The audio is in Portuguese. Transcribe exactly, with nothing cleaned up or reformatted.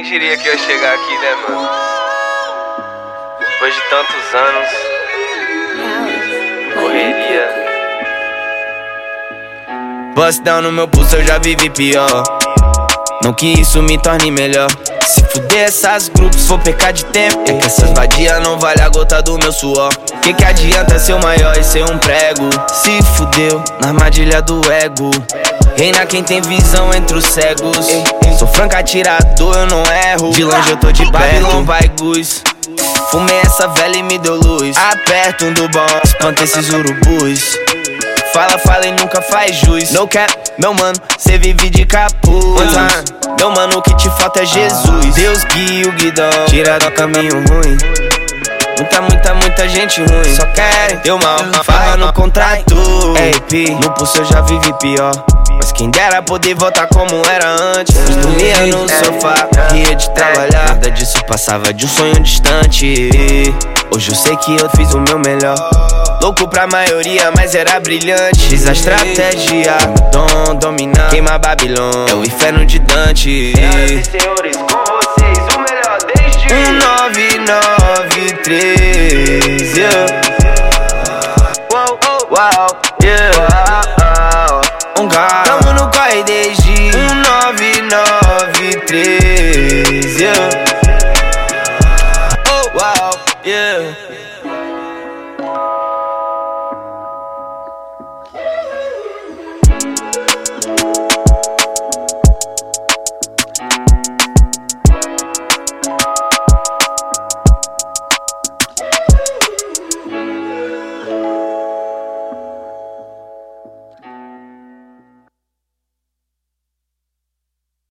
diria que eu ia chegar aqui, né, mano? Depois de tantos anos, correria. Bust down no meu pulso, eu já vivi pior. Não que isso me torne melhor. Se fuder essas grupos, for percar de tempo. É que essas vadias não vale a gota do meu suor. Que que adianta ser o maior e ser um prego? Se fudeu na armadilha do ego. Reina quem tem visão entre os cegos. Sou franco atirador, eu não erro. De longe eu tô de Babylon, vai Gus. Fumei essa velha e me deu luz. Aperto um do bom, espanta esses urubus. Fala, fala e nunca faz jus. No cap, meu mano, cê vive de capuz. Meu mano, o que te falta é Jesus. Deus guia o guidão, tira do caminho ruim. Muita, muita, muita gente ruim só querem teu mal, fala no contrato. Ei, Pi, no pulso eu já vivi pior. Mas quem dera poder voltar como era antes. Dormia no sofá, ria de trabalhar. Nada disso passava de um sonho distante. Hoje eu sei que eu fiz o meu melhor. Louco pra maioria, mas era brilhante. Fiz a estratégia, dom, dominar, queima Babylon, é o inferno de Dante. Senhoras e senhores, com vocês, o melhor desde um nove nove três, yeah. Uau, Wow, yeah.